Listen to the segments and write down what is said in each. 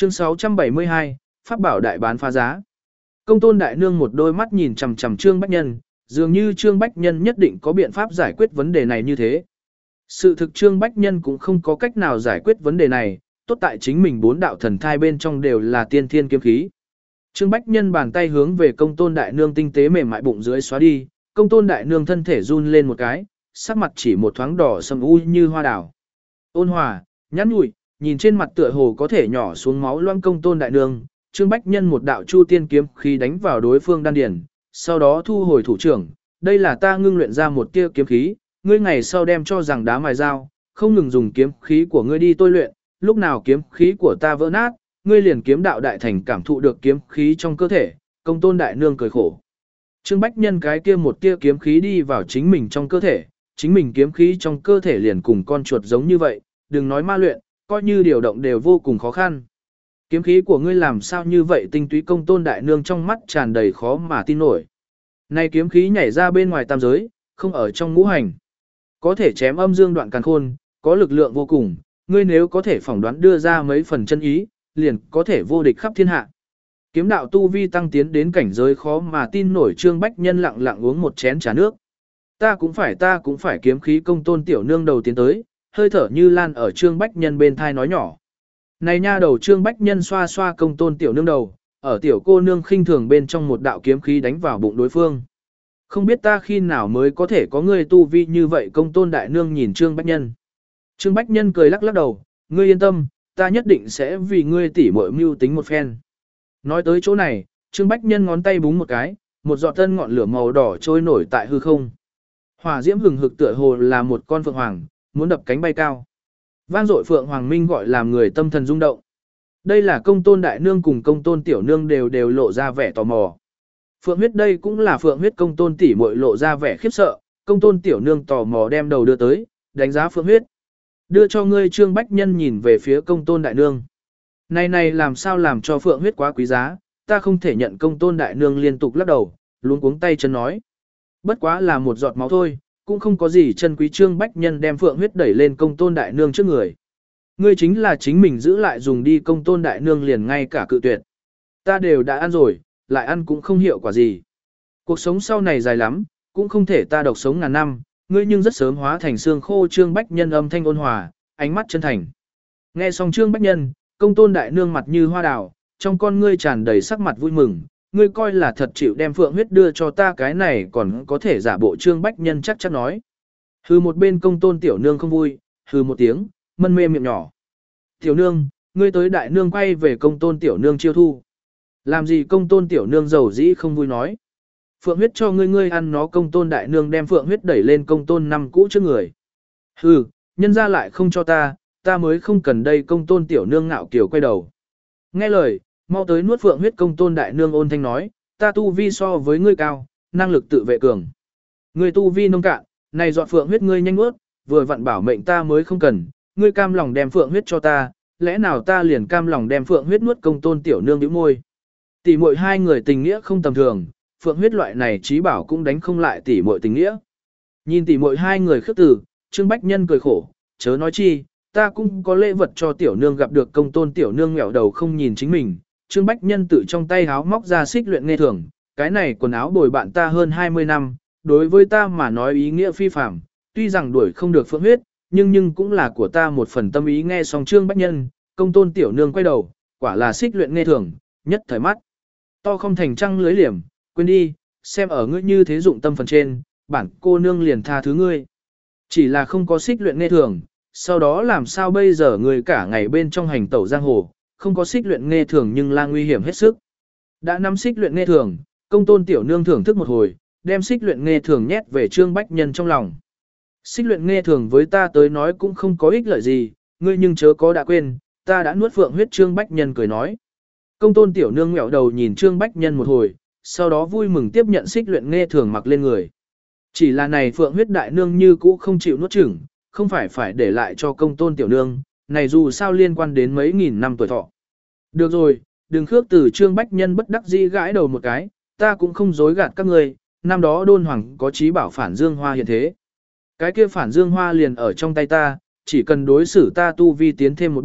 Chương 672, Pháp bảo đại bán phá giá. Công tôn đại nương một đôi mắt nhìn chằm chằm Trương Bách Nhân, dường như Trương Bách Nhân nhất định có biện pháp giải quyết vấn đề này như thế. Sự thực Trương Bách Nhân cũng không có cách nào giải quyết vấn đề này, tốt tại chính mình 4 đạo thần thai bên trong đều là tiên thiên kiếm khí. Trương Bách Nhân bàn tay hướng về công tôn đại nương tinh tế mềm mại bụng dưới xóa đi, công tôn đại nương thân thể run lên một cái, sắc mặt chỉ một thoáng đỏ sầm u như hoa đào. Ôn hòa, nhắn nhủi, nhìn trên mặt tựa hồ có thể nhỏ xuống máu loang công tôn đại nương, Trương Bách Nhân một đạo chu tiên kiếm khí đánh vào đối phương đan điền, sau đó thu hồi thủ trưởng, đây là ta ngưng luyện ra một tia kiếm khí, ngươi ngày sau đem cho rằng đá mài dao, không ngừng dùng kiếm khí của ngươi đi tôi luyện, lúc nào kiếm khí của ta vỡ nát, ngươi liền kiếm đạo đại thành cảm thụ được kiếm khí trong cơ thể, công tôn đại nương cười khổ. Trương Bách Nhân cái kia một tia kiếm khí đi vào chính mình trong cơ thể, chính mình kiếm khí trong cơ thể liền cùng con chuột giống như vậy, đừng nói ma luyện, coi như điều động đều vô cùng khó khăn. Kiếm khí của ngươi làm sao như vậy tinh túy công tôn đại nương trong mắt tràn đầy khó mà tin nổi. Này kiếm khí nhảy ra bên ngoài tam giới, không ở trong ngũ hành. Có thể chém âm dương đoạn càn khôn, có lực lượng vô cùng, ngươi nếu có thể phỏng đoán đưa ra mấy phần chân ý, liền có thể vô địch khắp thiên hạ. Kiếm đạo tu vi tăng tiến đến cảnh giới khó mà tin nổi Trương Bách Nhân lặng lặng uống một chén trà nước. Ta cũng phải kiếm khí công tôn tiểu nương đầu tiến tới, hơi thở như lan ở Trương Bách Nhân bên thai nói nhỏ. Này nha đầu Trương Bách Nhân xoa xoa công tôn tiểu nương đầu, ở tiểu cô nương khinh thường bên trong một đạo kiếm khí đánh vào bụng đối phương. Không biết ta khi nào mới có thể có người tu vi như vậy công tôn đại nương nhìn Trương Bách Nhân. Trương Bách Nhân cười lắc lắc đầu, ngươi yên tâm, ta nhất định sẽ vì ngươi tỉ muội mưu tính một phen. Nói tới chỗ này, Trương Bách Nhân ngón tay búng một cái, một giọt tân ngọn lửa màu đỏ trôi nổi tại hư không. Hỏa diễm hừng hực tựa hồ là một con phượng hoàng, muốn đập cánh bay cao. Vang dội phượng hoàng minh gọi làm người tâm thần rung động. Đây là công tôn đại nương cùng công tôn tiểu nương đều lộ ra vẻ tò mò. Phượng huyết đây cũng là phượng huyết công tôn tỷ muội lộ ra vẻ khiếp sợ, công tôn tiểu nương tò mò đem đầu đưa tới, đánh giá phượng huyết. Đưa cho ngươi Trương Bách Nhân nhìn về phía công tôn đại nương. Này làm sao làm cho phượng huyết quá quý giá, ta không thể nhận công tôn đại nương liên tục lắc đầu, luống cuống tay chân nói. Bất quá là một giọt máu thôi, cũng không có gì chân quý Trương Bách Nhân đem phượng huyết đẩy lên công tôn đại nương trước người. Ngươi chính là chính mình giữ lại dùng đi công tôn đại nương liền ngay cả cự tuyệt. Ta đều đã ăn rồi, lại ăn cũng không hiệu quả gì. Cuộc sống sau này dài lắm, cũng không thể ta độc sống ngàn năm, ngươi nhưng rất sớm hóa thành xương khô Trương Bách Nhân âm thanh ôn hòa, ánh mắt chân thành. Nghe xong Trương Bách Nhân, công tôn đại nương mặt như hoa đào, trong con ngươi tràn đầy sắc mặt vui mừng, ngươi coi là thật chịu đem phượng huyết đưa cho ta cái này còn có thể giả bộ Trương Bách Nhân chắc chắn nói. Hừ một bên công tôn tiểu nương không vui, hừ một tiếng, mân mê miệng nhỏ. Tiểu nương, ngươi tới đại nương quay về công tôn tiểu nương chiêu thu. Làm gì công tôn tiểu nương giàu dĩ không vui nói. Phượng huyết cho ngươi ăn nó công tôn đại nương đem phượng huyết đẩy lên công tôn năm cũ trước người. Hừ, nhân ra lại không cho ta mới không cần đây công tôn tiểu nương ngạo kiều quay đầu. Nghe lời, mau tới nuốt phượng huyết công tôn đại nương ôn thanh nói, ta tu vi so với ngươi cao, năng lực tự vệ cường. Ngươi tu vi nông cạn, này dọn phượng huyết ngươi nhanh nuốt, vừa vặn bảo mệnh ta mới không cần, ngươi cam lòng đem phượng huyết cho ta, lẽ nào ta liền cam lòng đem phượng huyết nuốt công tôn tiểu nương nhíu môi. Tỷ muội hai người tình nghĩa không tầm thường, phượng huyết loại này trí bảo cũng đánh không lại tỷ muội tình nghĩa. Nhìn tỷ muội hai người khước từ, Trương Bách Nhân cười khổ, chớ nói chi, ta cũng có lễ vật cho tiểu nương gặp được công tôn tiểu nương ngẹo đầu không nhìn chính mình. Trương Bách Nhân tự trong tay háo móc ra xích luyện nghe thường, cái này quần áo bồi bạn ta hơn 20 năm, đối với ta mà nói ý nghĩa phi phàm, tuy rằng đuổi không được phượng huyết, nhưng cũng là của ta một phần tâm ý. Nghe xong Trương Bách Nhân, công tôn tiểu nương quay đầu, quả là xích luyện nghe thường, nhất thời mắt to không thành trăng lưới liềm, quên đi, xem ở ngươi như thế dụng tâm phần trên, bản cô nương liền tha thứ ngươi. Chỉ là không có xích luyện nghe thường, sau đó làm sao bây giờ người cả ngày bên trong hành tẩu giang hồ, không có xích luyện nghe thường nhưng là nguy hiểm hết sức. Đã nắm xích luyện nghe thường, công tôn tiểu nương thưởng thức một hồi, đem xích luyện nghe thường nhét về Trương Bách Nhân trong lòng. Xích luyện nghe thường với ta tới nói cũng không có ích lợi gì, ngươi nhưng chớ có đã quên, ta đã nuốt phượng huyết. Trương Bách Nhân cười nói. Công tôn tiểu nương ngẹo đầu nhìn Trương Bách Nhân một hồi, sau đó vui mừng tiếp nhận xích luyện nghe thường mặc lên người. Chỉ là này phượng huyết đại nương như cũ không chịu nuốt chửng, không phải để lại cho công tôn tiểu nương, này dù sao liên quan đến mấy nghìn năm tuổi thọ. Được rồi, đừng khước từ. Trương Bách Nhân bất đắc dĩ gãi đầu một cái, ta cũng không dối gạt các ngươi, năm đó đôn hoàng có chí bảo phản dương hoa hiện thế. Cái kia phản dương hoa liền ở trong tay ta, chỉ cần đối xử ta tu vi tiến thêm một bước,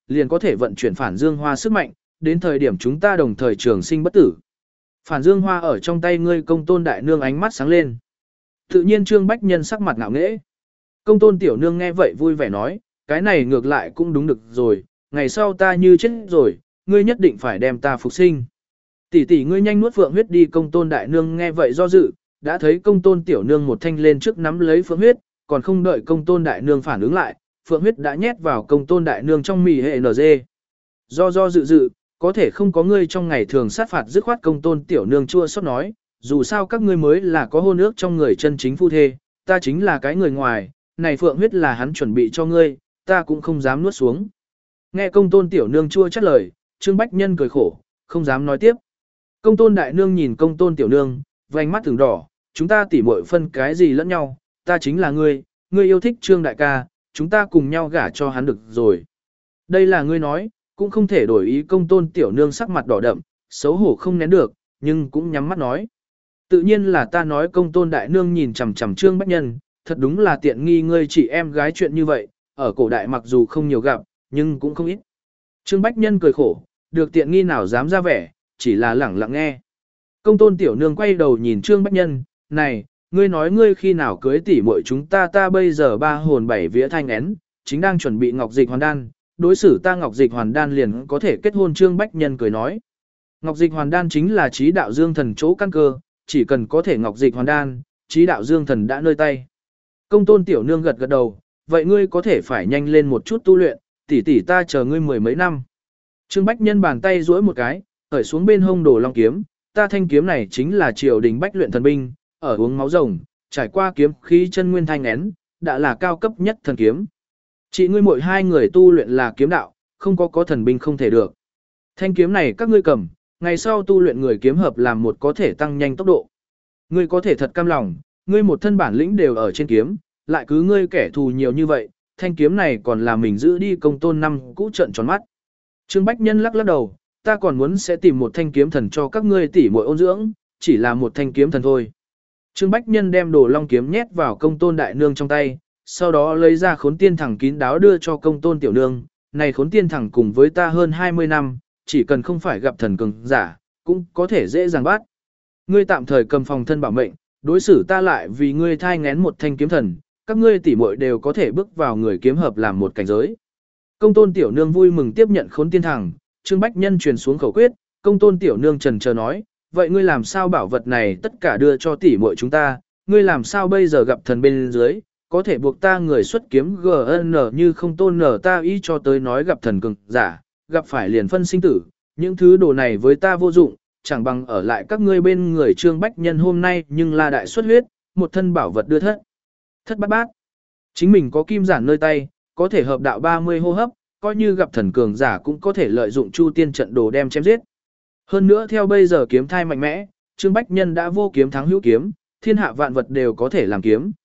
liền có thể vận chuyển phản dương hoa sức mạnh, đến thời điểm chúng ta đồng thời trường sinh bất tử. Phản dương hoa ở trong tay ngươi Công Tôn đại nương ánh mắt sáng lên. Tự nhiên Trương Bách Nhân sắc mặt ngạo nghễ. Công Tôn tiểu nương nghe vậy vui vẻ nói, cái này ngược lại cũng đúng được rồi, ngày sau ta như chết rồi, ngươi nhất định phải đem ta phục sinh. Tỷ tỷ ngươi nhanh nuốt phượng huyết đi. Công Tôn đại nương nghe vậy do dự, đã thấy Công Tôn tiểu nương một thanh lên trước nắm lấy phượng huyết, còn không đợi Công Tôn đại nương phản ứng lại, phượng huyết đã nhét vào Công Tôn đại nương trong mì hệ NG. Do dự, có thể không có ngươi trong ngày thường sát phạt dứt khoát. Công Tôn tiểu nương chua xót nói, dù sao các ngươi mới là có hôn ước trong người chân chính phu thê, ta chính là cái người ngoài, này phượng huyết là hắn chuẩn bị cho ngươi, ta cũng không dám nuốt xuống. Nghe Công Tôn tiểu nương chua chát lời, Trương Bách Nhân cười khổ, không dám nói tiếp. Công Tôn đại nương nhìn Công Tôn tiểu nương, vành mắt thường đỏ, chúng ta tỉ muội phân cái gì lẫn nhau, ta chính là ngươi yêu thích Trương đại ca, chúng ta cùng nhau gả cho hắn được rồi. Đây là ngươi nói, cũng không thể đổi ý. Công Tôn tiểu nương sắc mặt đỏ đậm, xấu hổ không nén được, nhưng cũng nhắm mắt nói. Tự nhiên là ta nói. Công Tôn đại nương nhìn chằm chằm Trương Bách Nhân, thật đúng là tiện nghi ngươi chị em gái chuyện như vậy, ở cổ đại mặc dù không nhiều gặp, nhưng cũng không ít. Trương Bách Nhân cười khổ, được tiện nghi nào dám ra vẻ, chỉ là lẳng lặng nghe. Công Tôn tiểu nương quay đầu nhìn Trương Bách Nhân, này, ngươi nói ngươi khi nào cưới tỷ muội chúng ta bây giờ ba hồn bảy vía thanh én, chính đang chuẩn bị ngọc dịch hoàn đan, đối xử ta ngọc dịch hoàn đan liền có thể kết hôn. Trương Bách Nhân cười nói, ngọc dịch hoàn đan chính là trí đạo dương thần chỗ căn cơ, chỉ cần có thể ngọc dịch hoàn đan, trí đạo dương thần đã nơi tay. Công Tôn tiểu nương gật gật đầu, vậy ngươi có thể phải nhanh lên một chút tu luyện, tỷ ta chờ ngươi mười mấy năm. Trương Bách Nhân bàn tay duỗi một cái, khởi xuống bên hông Đồ Long kiếm, ta thanh kiếm này chính là triều đình bách luyện thần binh, ở uống máu rồng, trải qua kiếm khí chân nguyên thanh én, đã là cao cấp nhất thần kiếm. Chị ngươi mỗi hai người tu luyện là kiếm đạo, không có thần binh không thể được. Thanh kiếm này các ngươi cầm, ngày sau tu luyện người kiếm hợp làm một có thể tăng nhanh tốc độ. Ngươi có thể thật cam lòng, ngươi một thân bản lĩnh đều ở trên kiếm, lại cứ ngươi kẻ thù nhiều như vậy, thanh kiếm này còn là mình giữ đi. Công Tôn năm cũ trợn tròn mắt. Trương Bách Nhân lắc đầu, ta còn muốn sẽ tìm một thanh kiếm thần cho các ngươi tỉ muội ôn dưỡng, chỉ là một thanh kiếm thần thôi. Trương Bách Nhân đem Đồ Long kiếm nhét vào Công Tôn đại nương trong tay, sau đó lấy ra Khốn Tiên Thẳng kín đáo đưa cho Công Tôn tiểu nương, này Khốn Tiên Thẳng cùng với ta hơn 20 năm, chỉ cần không phải gặp thần cường giả, cũng có thể dễ dàng bắt. Ngươi tạm thời cầm phòng thân bảo mệnh, đối xử ta lại vì ngươi thai ngén một thanh kiếm thần, các ngươi tỉ muội đều có thể bước vào người kiếm hợp làm một cảnh giới. Công Tôn tiểu nương vui mừng tiếp nhận Khốn Tiên Thẳng, Trương Bách Nhân truyền xuống khẩu quyết. Công Tôn tiểu nương trần chờ nói, vậy ngươi làm sao bảo vật này tất cả đưa cho tỉ muội chúng ta, ngươi làm sao bây giờ gặp thần bên dưới, có thể buộc ta người xuất kiếm GN như không tôn nở ta ý cho tới nói gặp thần cường giả, gặp phải liền phân sinh tử, những thứ đồ này với ta vô dụng, chẳng bằng ở lại các ngươi bên người. Trương Bách Nhân hôm nay nhưng là đại xuất huyết, một thân bảo vật đưa thất bát bát. Chính mình có kim giản nơi tay, có thể hợp đạo 30 hô hấp, coi như gặp thần cường giả cũng có thể lợi dụng Chu Tiên trận đồ đem chém giết. Hơn nữa theo bây giờ kiếm thai mạnh mẽ, Trương Bách Nhân đã vô kiếm thắng hữu kiếm, thiên hạ vạn vật đều có thể làm kiếm.